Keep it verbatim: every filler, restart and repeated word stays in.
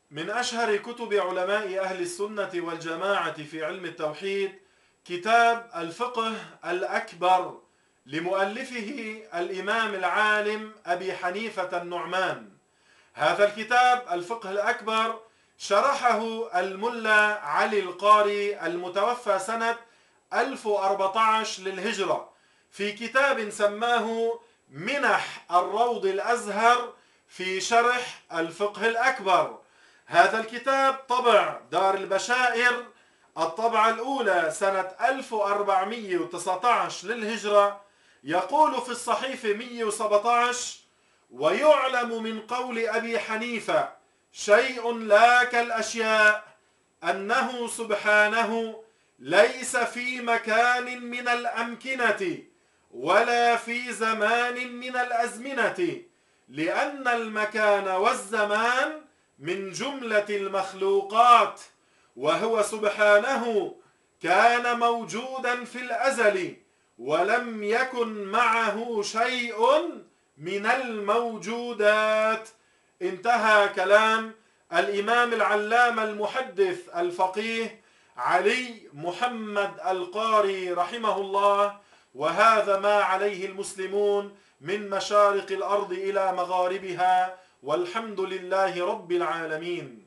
من أشهر كتب علماء أهل السنة والجماعة في علم التوحيد كتاب الفقه الأكبر لمؤلفه الإمام العالم أبي حنيفة النعمان. هذا الكتاب الفقه الأكبر شرحه الملا علي القاري المتوفى سنة ألف وأربعة عشر للهجرة في كتاب سماه منح الروض الأزهر في شرح الفقه الأكبر. هذا الكتاب طبع دار البشائر الطبعة الأولى سنة ألف وأربعمئة وتسعة عشر للهجرة. يقول في الصحيفة مئة وسبعة عشر: ويعلم من قول أبي حنيفة شيء لا كالأشياء أنه سبحانه ليس في مكان من الأمكنة ولا في زمان من الأزمنة، لأن المكان والزمان من جملة المخلوقات، وهو سبحانه كان موجودا في الأزل ولم يكن معه شيء من الموجودات. انتهى كلام الإمام العلامة المحدث الفقيه علي محمد القاري رحمه الله. وهذا ما عليه المسلمون من مشارق الأرض إلى مغاربها، والحمد لله رب العالمين.